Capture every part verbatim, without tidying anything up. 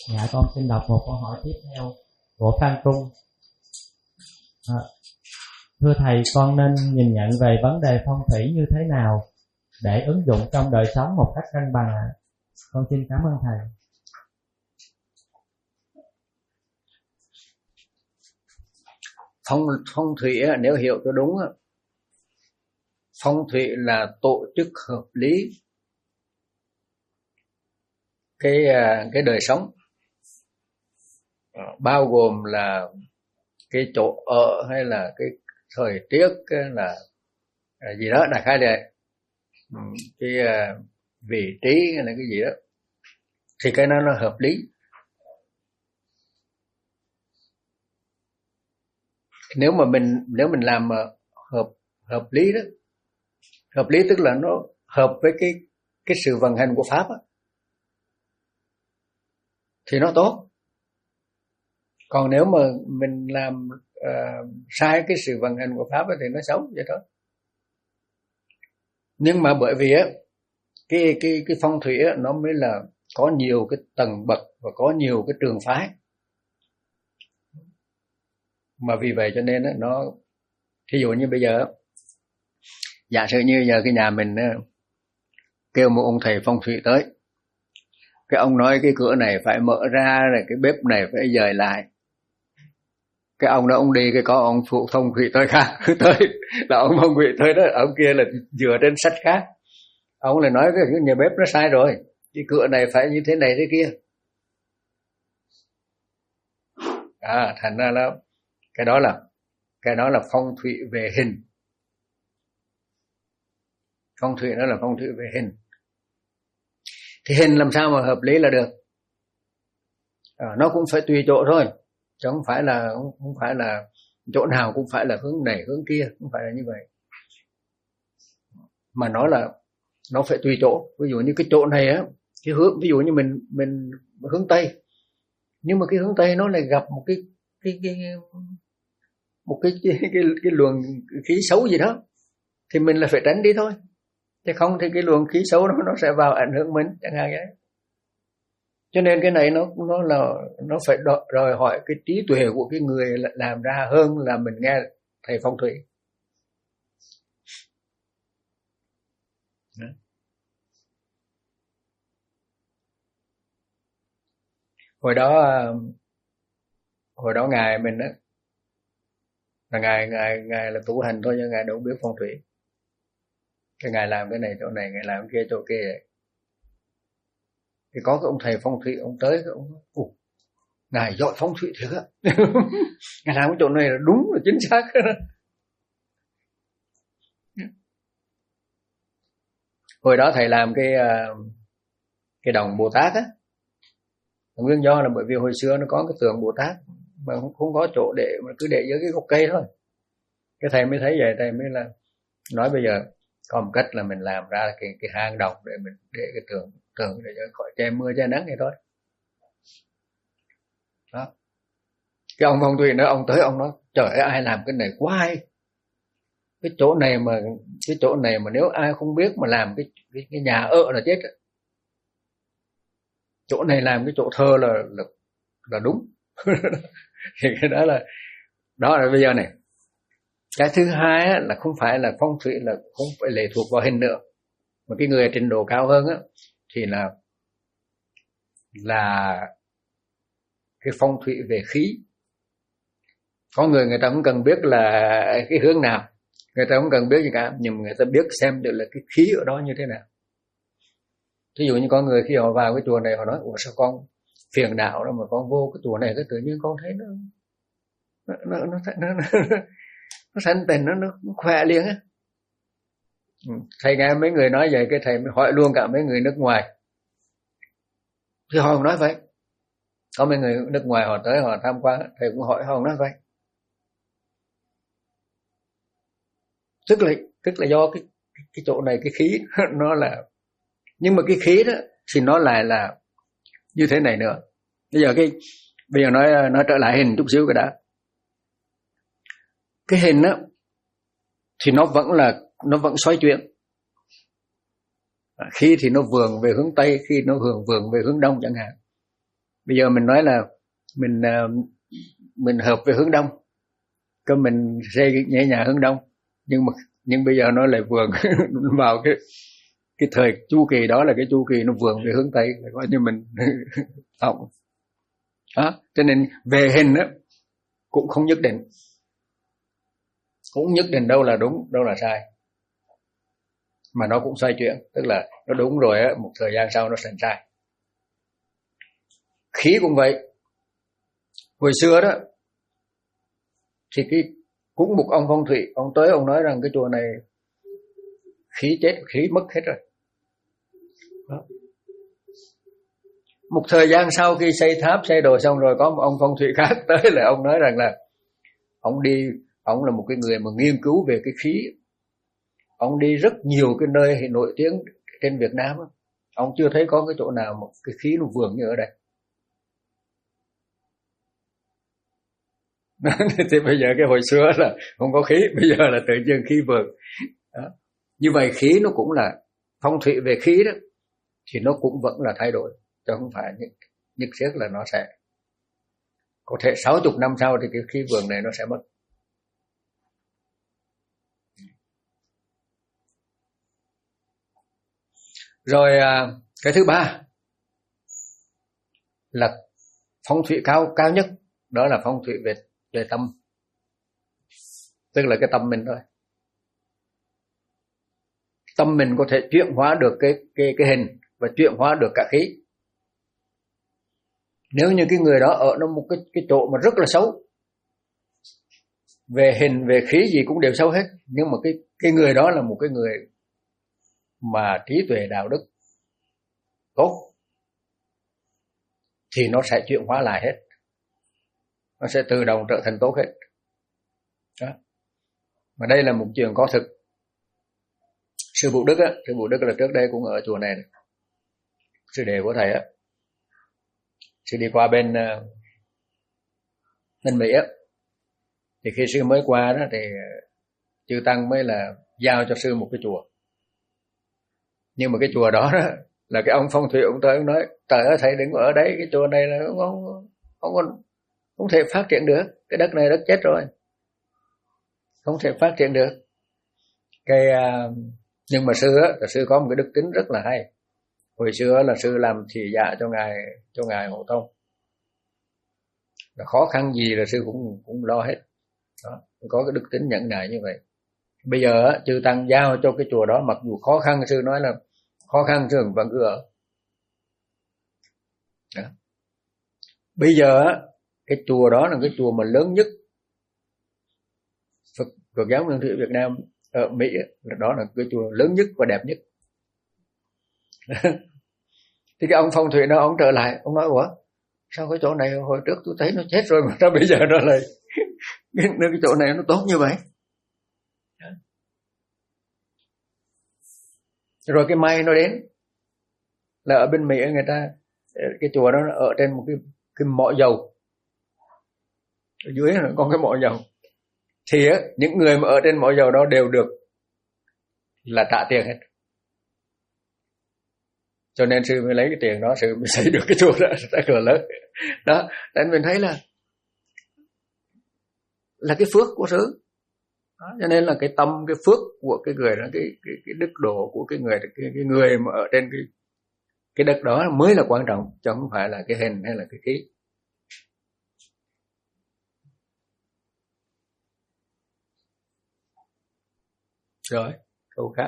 Dạ con xin đọc một câu hỏi tiếp theo của Phan Trung. À, thưa thầy, con nên nhìn nhận về vấn đề phong thủy như thế nào để ứng dụng trong đời sống một cách cân bằng ạ? Con xin cảm ơn thầy. Phong, phong thủy nếu hiểu cho đúng, phong thủy là tổ chức hợp lý cái cái đời sống, bao gồm là cái chỗ ở hay là cái thời tiết hay là gì đó, đại khái là cái vị trí hay là cái gì đó, thì cái đó nó hợp lý. Nếu mà mình nếu mình làm hợp hợp lý đó, hợp lý tức là nó hợp với cái cái sự vận hành của pháp đó, thì nó tốt. Còn nếu mà mình làm uh, sai cái sự vận hành của pháp ấy, thì nó xấu vậy thôi. Nhưng mà bởi vì á cái cái cái phong thủy á, nó mới là có nhiều cái tầng bậc và có nhiều cái trường phái, mà vì vậy cho nên á, nó thí dụ như bây giờ giả sử như giờ cái nhà mình á, kêu một ông thầy phong thủy tới, cái ông nói cái cửa này phải mở ra, rồi cái bếp này phải dời lại. Cái ông đó ông đi, cái có ông phụ phong thủy tới khác tới là ông phong thủy tới đó, ông kia là dựa trên sách khác, ông lại nói cái nhà bếp nó sai rồi, cái cửa này phải như thế này thế kia. À, thành ra là cái đó là cái đó là phong thủy về hình. Phong thủy đó là phong thủy về hình. Thì hình làm sao mà hợp lý là được? À, nó cũng phải tùy chỗ thôi, chứ không phải là không phải là chỗ nào cũng phải là hướng này hướng kia, không phải là như vậy. Mà nó là nó phải tùy chỗ. Ví dụ như cái chỗ này á, cái hướng ví dụ như mình mình hướng tây, nhưng mà cái hướng tây nó lại gặp một cái cái cái một cái cái cái, cái luồng khí xấu gì đó, thì mình là phải tránh đi thôi. Chứ không thì cái luồng khí xấu đó nó sẽ vào ảnh hưởng mình chẳng hạn vậy. Cho nên cái này nó nó là nó phải đòi hỏi cái trí tuệ của cái người làm ra hơn là mình nghe thầy phong thủy. Hồi đó hồi đó ngài mình đó là ngài ngài ngài là tu hành thôi, nhưng ngài đâu biết phong thủy. Cái ngài làm cái này chỗ này, ngài làm cái kia chỗ kia vậy. Thì có cái ông thầy phong thủy, ông tới cái ông ồ, ngài giỏi phong thủy thiệt á. Ngài làm cái chỗ này là đúng là chính xác. Hồi đó thầy làm cái cái đồng Bồ Tát á, nguyên do là bởi vì hồi xưa nó có cái tượng Bồ Tát mà không, không có chỗ để, mà cứ để dưới cái gốc cây thôi. Cái thầy mới thấy vậy, thầy mới là nói bây giờ có một cách là mình làm ra cái cái hang đồng để mình để cái tượng tượng để cho khỏi che mưa che nắng này thôi. Đó. Cái ông phong thủy nữa, ông tới ông nói trời ơi, ai làm cái này quá hay. Cái chỗ này mà cái chỗ này mà nếu ai không biết mà làm cái cái, cái nhà ở là chết. Chỗ này làm cái chỗ thơ là là là đúng. Thì cái đó là đó là bây giờ này. Cái thứ hai á, là không phải là phong thủy là không phải lệ thuộc vào hình nữa, mà cái người trình độ cao hơn á thì là là cái phong thủy về khí. Có người người ta không cần biết là cái hướng nào, người ta không cần biết gì cả, nhưng người ta biết xem được là cái khí ở đó như thế nào. Ví dụ như có người khi họ vào cái chùa này họ nói ủa sao con phiền não đó mà con vô cái chùa này cái tự nhiên con thấy nó nó nó nó nó, nó, nó thanh tịnh, nó nó khỏe liền á. Thầy nghe mấy người nói vậy, cái thầy mới hỏi luôn cả mấy người nước ngoài. Thì họ không nói vậy. Có mấy người nước ngoài họ tới họ tham quan, thầy cũng hỏi họ không nói vậy. Tức là tức là do cái cái chỗ này cái khí nó là, nhưng mà cái khí đó thì nó lại là như thế này nữa. Bây giờ cái bây giờ nói nói trở lại hình chút xíu cái đã. Cái hình á thì nó vẫn là nó vẫn xoay chuyển. Khi thì nó vườn về hướng tây, khi nó vườn vườn về hướng đông chẳng hạn. Bây giờ mình nói là mình mình hợp với hướng đông, cơ mình xây nhẹ nhà hướng đông, nhưng mà nhưng bây giờ nó lại vườn vào cái cái thời chu kỳ đó là cái chu kỳ nó vườn về hướng tây, là coi như mình hỏng đó. Cho nên về hình đó cũng không nhất định, cũng nhất định đâu là đúng đâu là sai, mà nó cũng xoay chuyển, tức là nó đúng rồi á, một thời gian sau nó thành sai. Khí cũng vậy. Hồi xưa đó thì cái cũng một ông phong thủy, ông tới ông nói rằng cái chùa này khí chết, khí mất hết rồi đó. Một thời gian sau khi xây tháp xây đồ xong rồi, có một ông phong thủy khác tới là ông nói rằng là ông đi, ông là một cái người mà nghiên cứu về cái khí, ông đi rất nhiều cái nơi nổi tiếng trên Việt Nam, ông chưa thấy có cái chỗ nào một cái khí nó vượng như ở đây. Thì bây giờ cái hồi xưa là không có khí, bây giờ là tự nhiên khí vượng đó. Như vậy khí nó cũng là phong thủy về khí đó, thì nó cũng vẫn là thay đổi, chứ không phải nhất, nhất thiết là nó sẽ có thể sáu mươi năm sau thì cái khí vượng này nó sẽ mất. Rồi cái thứ ba là phong thủy cao cao nhất, đó là phong thủy về về tâm, tức là cái tâm mình thôi. Tâm mình có thể chuyển hóa được cái cái cái hình và chuyển hóa được cả khí. Nếu như cái người đó ở nó một cái cái chỗ mà rất là xấu, về hình về khí gì cũng đều xấu hết, nhưng mà cái cái người đó là một cái người mà trí tuệ đạo đức tốt, thì nó sẽ chuyển hóa lại hết, nó sẽ tự động trở thành tốt hết đó. Mà đây là một chuyện có thực. Sư Phụ Đức á, sư Phụ Đức là trước đây cũng ở chùa này, sư đệ của thầy á, sư đi qua bên bên Mỹ á, thì khi sư mới qua đó thì chư tăng mới là giao cho sư một cái chùa, nhưng mà cái chùa đó, đó là cái ông phong thủy ông tới ông nói trời ơi thầy đừng có ở đấy, cái chùa này là không không không, không, không thể phát triển được, cái đất này đất chết rồi, không thể phát triển được. Cái nhưng mà sư á, là sư có một cái đức tính rất là hay. Hồi xưa là sư làm thị dạ cho ngài cho ngài Hộ Tông, là khó khăn gì là sư cũng cũng lo hết đó, có cái đức tính nhẫn nại như vậy. Bây giờ á, chư tăng giao cho cái chùa đó, mặc dù khó khăn, sư nói là khó khăn sư vẫn cứ ở đó. Bây giờ á, cái chùa đó là cái chùa mà lớn nhất Phật, Phật giáo Nguyên Thủy Việt Nam ở Mỹ, đó là cái chùa lớn nhất và đẹp nhất. Thì cái ông phong thủy đó, ông trở lại, ông nói ủa sao cái chỗ này hồi trước tôi thấy nó chết rồi mà sao bây giờ nó lại cái, cái chỗ này nó tốt như vậy. Rồi cái may nó đến là ở bên Mỹ người ta, cái chùa đó nó ở trên một cái cái mỏ dầu, ở dưới nó có cái mỏ dầu, thì á, những người mà ở trên mỏ dầu đó đều được là trả tiền hết. Cho nên sư mới lấy cái tiền đó, sư mới xây được cái chùa đó rất là lớn đó. Nên mình thấy là là cái phước của sư đó. Cho nên là cái tâm, cái phước của cái người đó, cái cái cái đức độ của cái người, cái cái người mà ở trên cái cái đất đó mới là quan trọng, chứ không phải là cái hình hay là cái khí. Rồi câu khác.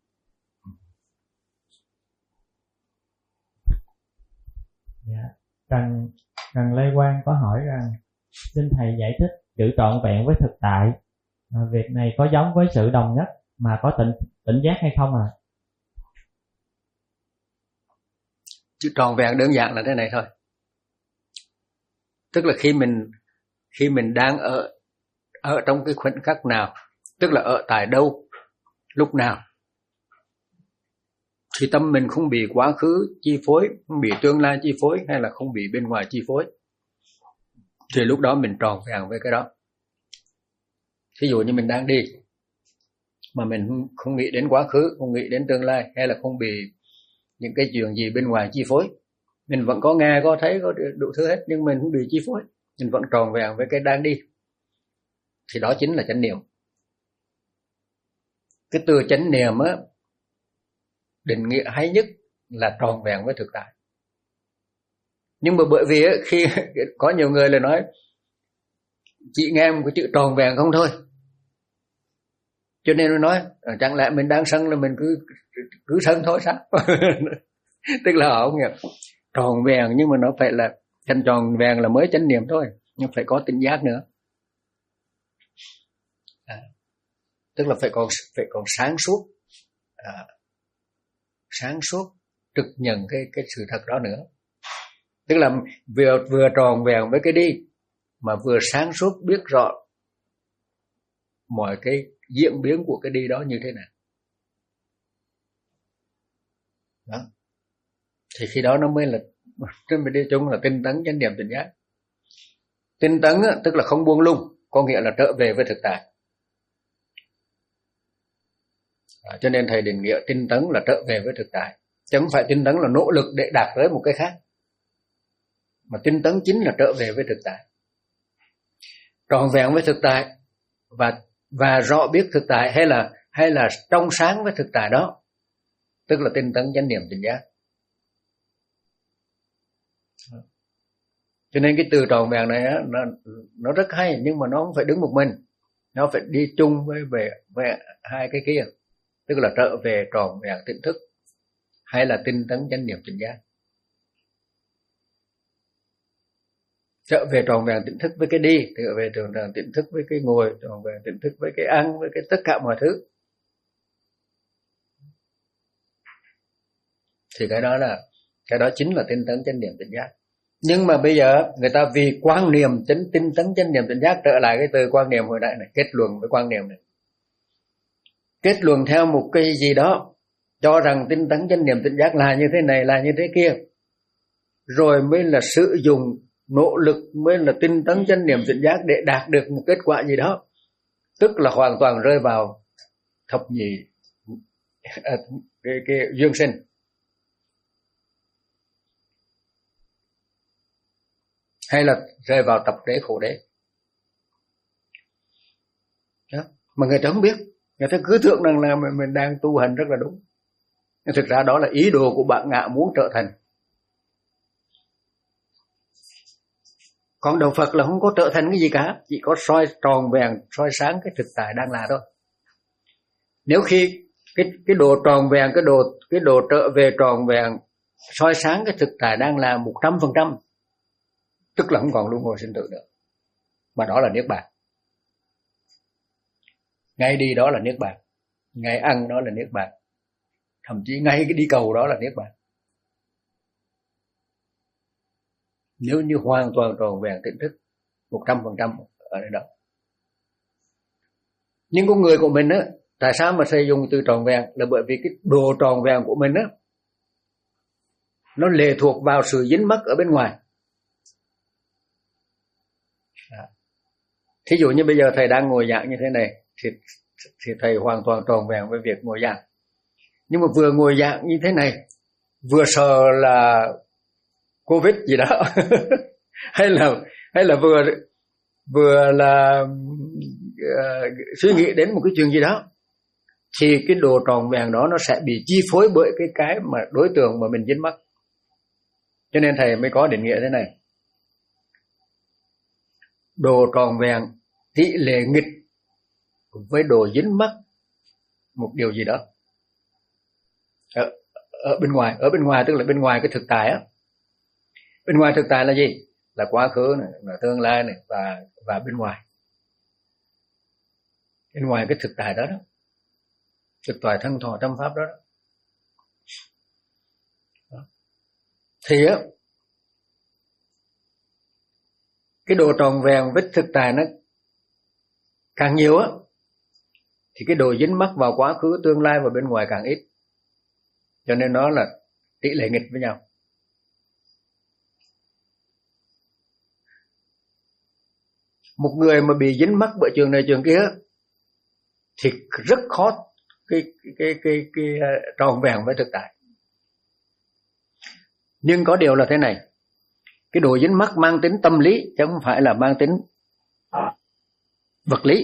Dạ. Trần, Trần Lê Quang có hỏi rằng xin thầy giải thích chữ trọn vẹn với thực tại, à, việc này có giống với sự đồng nhất mà có tỉnh tỉnh giác hay không à? Chữ trọn vẹn đơn giản là thế này thôi, tức là khi mình khi mình đang ở ở trong cái khoảnh khắc nào, tức là ở tại đâu, lúc nào, thì tâm mình không bị quá khứ chi phối, không bị tương lai chi phối, hay là không bị bên ngoài chi phối, thì lúc đó mình tròn vẹn với cái đó. Ví dụ như mình đang đi mà mình không nghĩ đến quá khứ, không nghĩ đến tương lai, hay là không bị những cái chuyện gì bên ngoài chi phối, Mình vẫn có nghe, có thấy, có đủ thứ hết, nhưng mình không bị chi phối, mình vẫn tròn vẹn với cái đang đi. Thì đó chính là chánh niệm. Cái từ chánh niệm á, định nghĩa hay nhất là tròn vẹn với thực tại. Nhưng mà bởi vì á, khi có nhiều người là nói chị nghe một cái chữ tròn vẹn không thôi, cho nên nó nói chẳng lẽ mình đang sân là mình cứ cứ sân thôi sao? Tức là họ không hiểu tròn vẹn, nhưng mà nó phải là thành tròn vẹn là mới chánh niệm thôi, nhưng phải có tỉnh giác nữa. À, tức là phải còn phải còn sáng suốt, à, sáng suốt trực nhận cái cái sự thật đó nữa. Tức là vừa vừa tròn vẹn với cái đi, mà vừa sáng suốt biết rõ mọi cái diễn biến của cái đi đó như thế nào. Đó. Thì khi đó nó mới là, trên bên đi chung là tinh tấn chánh niệm tỉnh giác. Tinh tấn á, tức là không buông lung, có nghĩa là trở về với thực tại. À, cho nên thầy định nghĩa tinh tấn là trở về với thực tại, chứ không phải tinh tấn là nỗ lực để đạt tới một cái khác, mà tinh tấn chính là trở về với thực tại, trọn vẹn với thực tại và và rõ biết thực tại, hay là hay là trong sáng với thực tại đó, tức là tinh tấn chánh niệm tỉnh giác. Cho nên cái từ trọn vẹn này nó nó rất hay, nhưng mà nó không phải đứng một mình, nó phải đi chung với về với hai cái kia, tức là trở về trọn vẹn tỉnh thức hay là tinh tấn chánh niệm tỉnh giác. Trở về trọn vẹn tỉnh thức với cái đi, trở về trọn vẹn tỉnh thức với cái ngồi, trọn vẹn tỉnh thức với cái ăn, với cái tất cả mọi thứ. Thì cái đó là cái đó chính là tinh tấn chánh niệm tỉnh giác. Nhưng mà bây giờ người ta vì quan niệm chính tinh tấn chánh niệm tỉnh giác, trở lại cái từ quan niệm hồi nãy này, kết luận với quan niệm này, kết luận theo một cái gì đó, cho rằng tinh tấn chánh niệm tỉnh giác là như thế này, là như thế kia, rồi mới là sử dụng nỗ lực, mới là tinh tấn chánh niệm tỉnh giác để đạt được một kết quả gì đó, tức là hoàn toàn rơi vào thập nhị à, cái, cái duyên sinh. Hay là rơi vào tập đế khổ đế đó. Mà người ta không biết, người ta cứ tưởng rằng là mình, mình đang tu hành rất là đúng, nhưng thực ra đó là ý đồ của bạn ngạ muốn trở thành. Còn đạo Phật là không có trở thành cái gì cả, chỉ có soi tròn vẹn, soi sáng cái thực tại đang là thôi. Nếu khi cái cái đồ tròn vẹn, cái đồ cái đồ trở về tròn vẹn, soi sáng cái thực tại đang là một trăm phần trăm, tức là không còn luân hồi sinh tử nữa, mà đó là niết bàn. Ngay đi đó là niết bàn, ngay ăn đó là niết bàn, thậm chí ngay cái đi cầu đó là niết bàn. Nếu như hoàn toàn tròn vẹn tỉnh thức một trăm phần trăm ở đây đó. Nhưng con người của mình á, tại sao mà sử dụng từ tròn vẹn, là bởi vì cái đồ tròn vẹn của mình á, nó lệ thuộc vào sự dính mắc ở bên ngoài. Thí dụ như bây giờ thầy đang ngồi giảng như thế này, thì, thì thầy hoàn toàn tròn vẹn với việc ngồi giảng. Nhưng mà vừa ngồi giảng như thế này, vừa sợ là Covid gì đó, hay là hay là vừa vừa là uh, suy nghĩ đến một cái chuyện gì đó, thì cái đồ tròn vẹn đó nó sẽ bị chi phối bởi cái cái mà đối tượng mà mình dính mắc. Cho nên thầy mới có định nghĩa thế này: đồ tròn vẹn tỷ lệ nghịch với đồ dính mắc một điều gì đó ở, ở bên ngoài. Ở bên ngoài tức là bên ngoài cái thực tại á. Bên ngoài thực tại là gì? Là quá khứ này, là tương lai này, và và bên ngoài. Bên ngoài cái thực tại đó đó, thực tại thân thọ trăm pháp đó, đó. đó. Thì á, cái đồ tròn vẹn với thực tại nó càng nhiều á, thì cái đồ dính mắc vào quá khứ, tương lai và bên ngoài càng ít. Cho nên nó là tỷ lệ nghịch với nhau. Một người mà bị dính mắc bởi trường này trường kia thì rất khó cái cái cái cái, cái, cái tròn vẹn với thực tại. Nhưng có điều là thế này, cái độ dính mắc mang tính tâm lý chứ không phải là mang tính vật lý.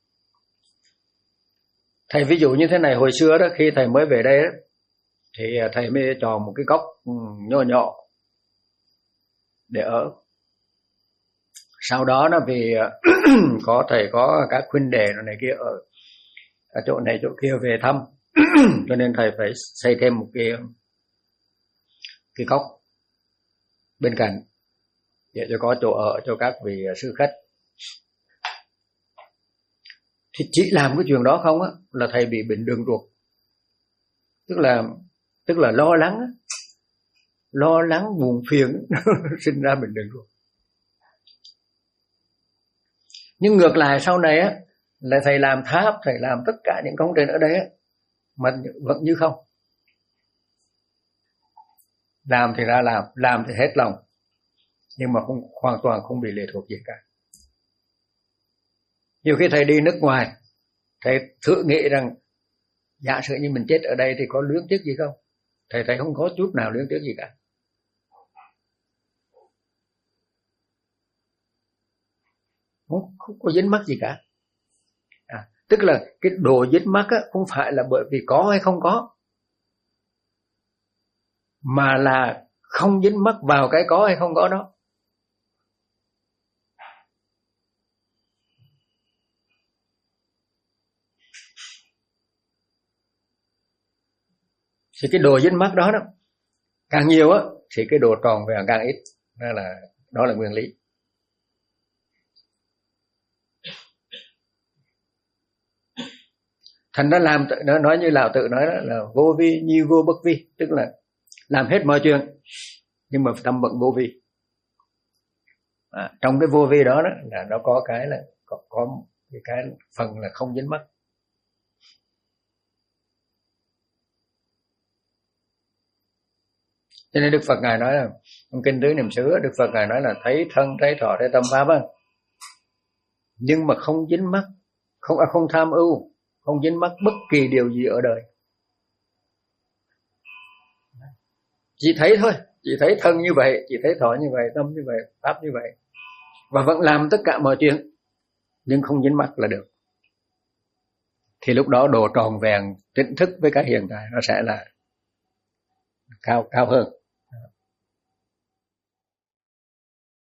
Thầy ví dụ như thế này, hồi xưa đó khi thầy mới về đây đó, thì thầy mới chọn một cái góc nhỏ nhỏ để ở. Sau đó nó vì có thầy có các huynh đệ này kia ở, ở chỗ này chỗ kia về thăm, cho nên thầy phải xây thêm một cái cái góc bên cạnh để cho có chỗ ở cho các vị sư khách. Thì chỉ làm cái chuyện đó không á là thầy bị bệnh đường ruột, tức là tức là lo lắng lo lắng buồn phiền sinh ra bệnh đường ruột. Nhưng ngược lại sau này á là thầy làm tháp, thầy làm tất cả những công trình ở đây á mà vẫn như không. Làm thì ra làm, làm thì hết lòng, nhưng mà không, hoàn toàn không bị lệ thuộc gì cả. Nhiều khi thầy đi nước ngoài, thầy thử nghĩ rằng giả sử như mình chết ở đây thì có luyến tiếc gì không? Thầy thầy không có chút nào luyến tiếc gì cả. Không, không có dính mắc gì cả. À, tức là cái độ dính mắc á, không phải là bởi vì có hay không có, mà là không dính mắc vào cái có hay không có đó. Thì cái đồ dính mắc đó đó càng nhiều á thì cái đồ tròn vẹn càng ít. Đó là đó là nguyên lý. Thành nó làm nó nói như Lão Tử nói đó là vô vi nhi vô bất vi, tức là làm hết mọi chuyện nhưng mà tâm vẫn vô vi. À, trong cái vô vi đó, đó là nó có cái là có, có cái, cái phần là không dính mắc. Cho nên Đức Phật Ngài nói là trong Kinh Tứ Niệm xứ, Đức Phật Ngài nói là thấy thân, thấy thọ, thấy tâm pháp á, nhưng mà không dính mắc, không à, không tham ưu, không dính mắc bất kỳ điều gì ở đời. Chỉ thấy thôi, chỉ thấy thân như vậy, chỉ thấy thọ như vậy, tâm như vậy, pháp như vậy, và vẫn làm tất cả mọi chuyện nhưng không dính mắc là được. Thì lúc đó độ tròn vẹn tỉnh thức với cái hiện tại nó sẽ là cao cao hơn.